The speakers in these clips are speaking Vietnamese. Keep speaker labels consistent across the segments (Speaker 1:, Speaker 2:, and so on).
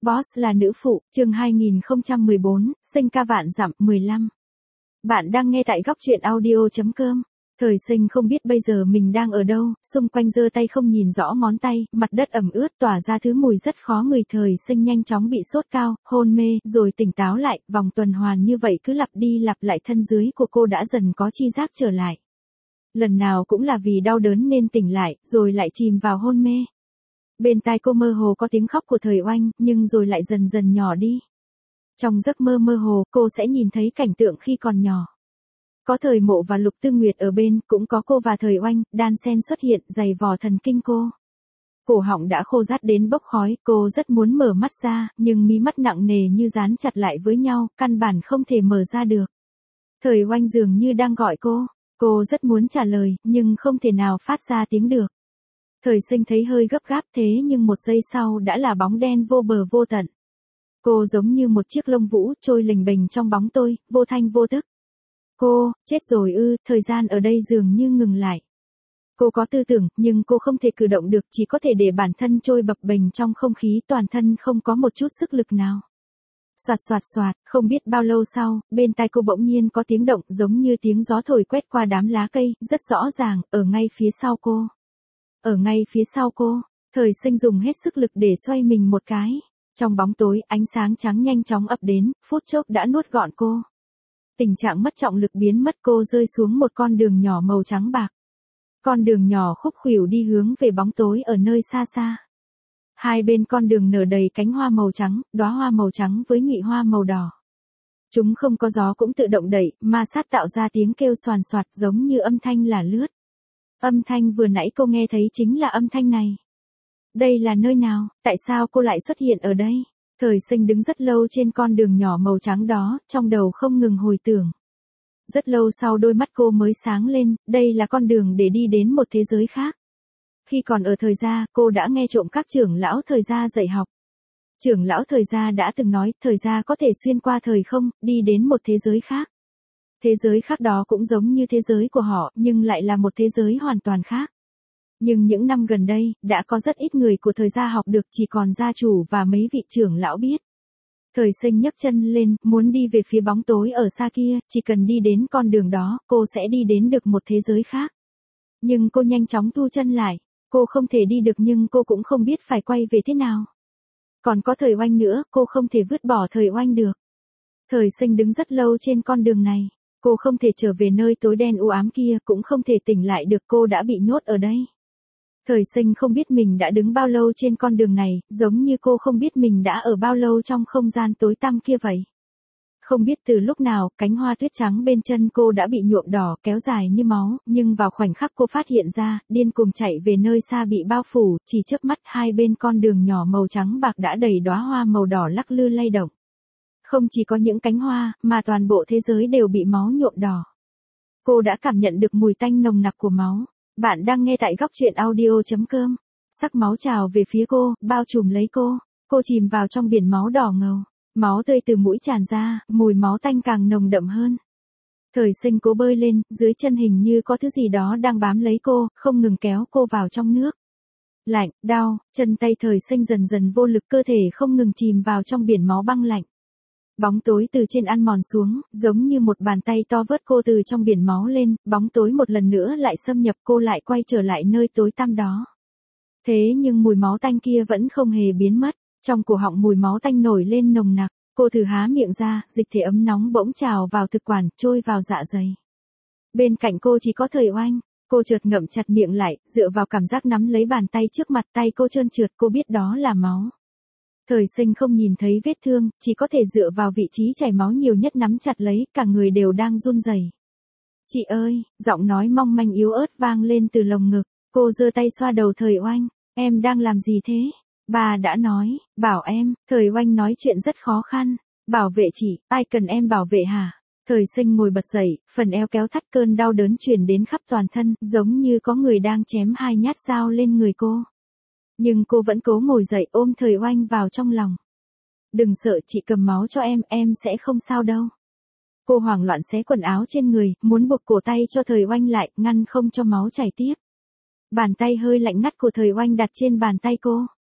Speaker 1: Boss là nữ phụ, chương 2014, sinh ca vạn dặm 15. Bạn đang nghe tại góc truyện audio.com. Thời sinh không biết bây giờ mình đang ở đâu, xung quanh giơ tay không nhìn rõ ngón tay, mặt đất ẩm ướt tỏa ra thứ mùi rất khó ngửi. Thời sinh nhanh chóng bị sốt cao, hôn mê, rồi tỉnh táo lại, vòng tuần hoàn như vậy cứ lặp đi lặp lại. Thân dưới của cô đã dần có chi giác trở lại. Lần nào cũng là vì đau đớn nên tỉnh lại, rồi lại chìm vào hôn mê. Bên tai cô mơ hồ có tiếng khóc của Thời Oanh, nhưng rồi lại dần dần nhỏ đi. Trong giấc mơ mơ hồ, cô sẽ nhìn thấy cảnh tượng khi còn nhỏ. Có Thời Mộ và Lục Tư Nguyệt ở bên, cũng có cô và Thời Oanh, đan xen xuất hiện, giày vò thần kinh cô. Cổ họng đã khô rát đến bốc khói, cô rất muốn mở mắt ra, nhưng mí mắt nặng nề như dán chặt lại với nhau, căn bản không thể mở ra được. Thời Oanh dường như đang gọi cô rất muốn trả lời, nhưng không thể nào phát ra tiếng được. Thời sinh thấy hơi gấp gáp, thế nhưng một giây sau đã là bóng đen vô bờ vô tận. Cô giống như một chiếc lông vũ trôi lềnh bềnh trong bóng tối, vô thanh vô tức. Cô, chết rồi ư? Thời gian ở đây dường như ngừng lại. Cô có tư tưởng, nhưng cô không thể cử động được, chỉ có thể để bản thân trôi bập bềnh trong không khí, toàn thân không có một chút sức lực nào. Soạt soạt soạt, không biết bao lâu sau, bên tai cô bỗng nhiên có tiếng động giống như tiếng gió thổi quét qua đám lá cây, rất rõ ràng, ở ngay phía sau cô. Ở ngay phía sau cô, Thời sinh dùng hết sức lực để xoay mình một cái. Trong bóng tối, ánh sáng trắng nhanh chóng ập đến, phút chốc đã nuốt gọn cô. Tình trạng mất trọng lực biến mất, cô rơi xuống một con đường nhỏ màu trắng bạc. Con đường nhỏ khúc khuỷu đi hướng về bóng tối ở nơi xa xa. Hai bên con đường nở đầy cánh hoa màu trắng, đóa hoa màu trắng với nhụy hoa màu đỏ. Chúng không có gió cũng tự động đẩy, ma sát tạo ra tiếng kêu xoàn xoạt giống như âm thanh là lướt. Âm thanh vừa nãy cô nghe thấy chính là âm thanh này. Đây là nơi nào, tại sao cô lại xuất hiện ở đây? Thời sinh đứng rất lâu trên con đường nhỏ màu trắng đó, trong đầu không ngừng hồi tưởng. Rất lâu sau đôi mắt cô mới sáng lên, đây là con đường để đi đến một thế giới khác. Khi còn ở Thời gia, cô đã nghe trộm các trưởng lão Thời gia dạy học. Trưởng lão Thời gia đã từng nói, Thời gia có thể xuyên qua thời không, đi đến một thế giới khác. Thế giới khác đó cũng giống như thế giới của họ, nhưng lại là một thế giới hoàn toàn khác. Nhưng những năm gần đây, đã có rất ít người của Thời gia học được, chỉ còn gia chủ và mấy vị trưởng lão biết. Thời sinh nhấc chân lên, muốn đi về phía bóng tối ở xa kia, chỉ cần đi đến con đường đó, cô sẽ đi đến được một thế giới khác. Nhưng cô nhanh chóng thu chân lại, cô không thể đi được nhưng cô cũng không biết phải quay về thế nào. Còn có Thời Oanh nữa, cô không thể vứt bỏ Thời Oanh được. Thời sinh đứng rất lâu trên con đường này. Cô không thể trở về nơi tối đen u ám kia, cũng không thể tỉnh lại được, cô đã bị nhốt ở đây. Thời sinh không biết mình đã đứng bao lâu trên con đường này, giống như cô không biết mình đã ở bao lâu trong không gian tối tăm kia vậy. Không biết từ lúc nào, cánh hoa tuyết trắng bên chân cô đã bị nhuộm đỏ, kéo dài như máu, nhưng vào khoảnh khắc cô phát hiện ra, điên cuồng chạy về nơi xa bị bao phủ, chỉ chớp mắt hai bên con đường nhỏ màu trắng bạc đã đầy đóa hoa màu đỏ lắc lư lay động. Không chỉ có những cánh hoa, mà toàn bộ thế giới đều bị máu nhuộm đỏ. Cô đã cảm nhận được mùi tanh nồng nặc của máu. Bạn đang nghe tại góc truyện audio.com. Sắc máu trào về phía cô, bao trùm lấy cô. Cô chìm vào trong biển máu đỏ ngầu. Máu tươi từ mũi tràn ra, mùi máu tanh càng nồng đậm hơn. Thời sinh cố bơi lên, dưới chân hình như có thứ gì đó đang bám lấy cô, không ngừng kéo cô vào trong nước. Lạnh, đau, chân tay thời sinh dần dần vô lực, cơ thể không ngừng chìm vào trong biển máu băng lạnh. Bóng tối từ trên ăn mòn xuống, giống như một bàn tay to vớt cô từ trong biển máu lên, bóng tối một lần nữa lại xâm nhập, cô lại quay trở lại nơi tối tăm đó. Thế nhưng mùi máu tanh kia vẫn không hề biến mất, trong cổ họng mùi máu tanh nổi lên nồng nặc, cô thử há miệng ra, dịch thể ấm nóng bỗng trào vào thực quản, trôi vào dạ dày. Bên cạnh cô chỉ có Thời Oanh, cô chợt ngậm chặt miệng lại, dựa vào cảm giác nắm lấy bàn tay trước mặt, tay cô trơn trượt, cô biết đó là máu. Thời sinh không nhìn thấy vết thương, chỉ có thể dựa vào vị trí chảy máu nhiều nhất nắm chặt lấy, cả người đều đang run rẩy. Chị ơi, giọng nói mong manh yếu ớt vang lên từ lồng ngực, cô giơ tay xoa đầu Thời Oanh, em đang làm gì thế? Bà đã nói, bảo em, Thời Oanh nói chuyện rất khó khăn, bảo vệ chị, ai cần em bảo vệ hả? Thời sinh ngồi bật dậy, phần eo kéo thắt, cơn đau đớn truyền đến khắp toàn thân, giống như có người đang chém hai nhát dao lên người cô. Nhưng cô vẫn cố ngồi dậy ôm Thời Oanh vào trong lòng. Đừng sợ, chị cầm máu cho em sẽ không sao đâu. Cô hoảng loạn xé quần áo trên người, muốn buộc cổ tay cho Thời Oanh lại, ngăn không cho máu chảy tiếp. Bàn tay hơi lạnh ngắt của Thời Oanh đặt trên bàn tay cô.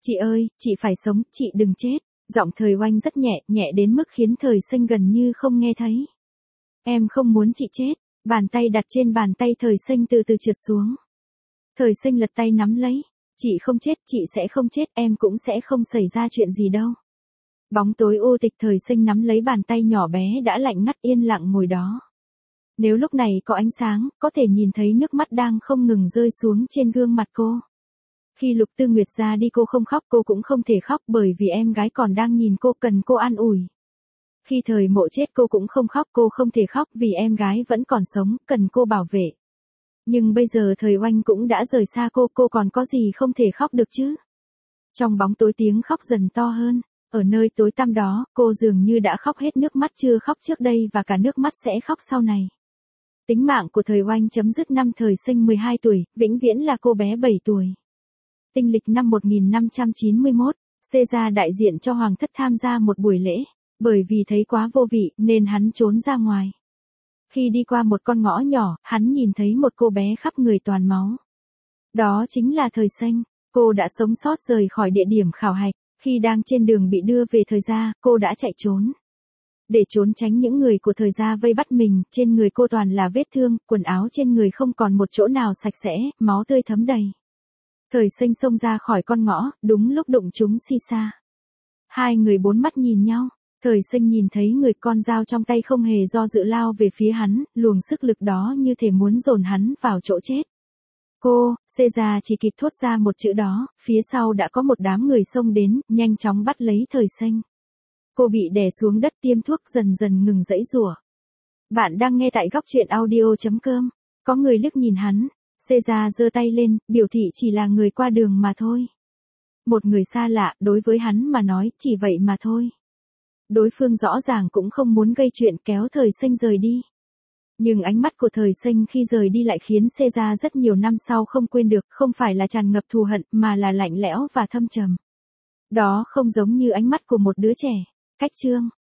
Speaker 1: Chị ơi, chị phải sống, chị đừng chết. Giọng Thời Oanh rất nhẹ, nhẹ đến mức khiến Thời Sinh gần như không nghe thấy. Em không muốn chị chết. Bàn tay đặt trên bàn tay Thời Sinh từ từ trượt xuống. Thời Sinh lật tay nắm lấy. Chị không chết, chị sẽ không chết, em cũng sẽ không xảy ra chuyện gì đâu. Bóng tối u tịch. Thời Sinh nắm lấy bàn tay nhỏ bé đã lạnh ngắt yên lặng ngồi đó. Nếu lúc này có ánh sáng, có thể nhìn thấy nước mắt đang không ngừng rơi xuống trên gương mặt cô. Khi Lục Tư Nguyệt ra đi cô không khóc, cô cũng không thể khóc bởi vì em gái còn đang nhìn cô cần cô an ủi. Khi Thời Mộ chết cô cũng không khóc, cô không thể khóc vì em gái vẫn còn sống, cần cô bảo vệ. Nhưng bây giờ Thời Oanh cũng đã rời xa cô còn có gì không thể khóc được chứ? Trong bóng tối tiếng khóc dần to hơn, ở nơi tối tăm đó, cô dường như đã khóc hết nước mắt chưa khóc trước đây và cả nước mắt sẽ khóc sau này. Tính mạng của Thời Oanh chấm dứt năm Thời Sinh 12 tuổi, vĩnh viễn là cô bé 7 tuổi. Tinh lịch năm 1591, Caesar đại diện cho hoàng thất tham gia một buổi lễ, bởi vì thấy quá vô vị nên hắn trốn ra ngoài. Khi đi qua một con ngõ nhỏ, hắn nhìn thấy một cô bé khắp người toàn máu. Đó chính là Thời Sinh. Cô đã sống sót rời khỏi địa điểm khảo hạch. Khi đang trên đường bị đưa về Thời gia, cô đã chạy trốn. Để trốn tránh những người của Thời gia vây bắt mình, trên người cô toàn là vết thương, quần áo trên người không còn một chỗ nào sạch sẽ, máu tươi thấm đầy. Thời Sinh xông ra khỏi con ngõ, đúng lúc đụng trúng Sisa. Hai người bốn mắt nhìn nhau. Thời Sinh nhìn thấy người con dao trong tay không hề do dự lao về phía hắn, luồng sức lực đó như thể muốn dồn hắn vào chỗ chết. Cô, Caesar chỉ kịp thốt ra một chữ đó, phía sau đã có một đám người xông đến, nhanh chóng bắt lấy Thời Sinh. Cô bị đè xuống đất, tiêm thuốc dần dần ngừng giãy giụa. Bạn đang nghe tại góc truyện audio.com. Có người liếc nhìn hắn, Caesar giơ tay lên, biểu thị chỉ là người qua đường mà thôi. Một người xa lạ, đối với hắn mà nói, chỉ vậy mà thôi. Đối phương rõ ràng cũng không muốn gây chuyện, kéo Thời Sinh rời đi. Nhưng ánh mắt của Thời Sinh khi rời đi lại khiến Caesar rất nhiều năm sau không quên được, không phải là tràn ngập thù hận, mà là lạnh lẽo và thâm trầm. Đó không giống như ánh mắt của một đứa trẻ. Cách chương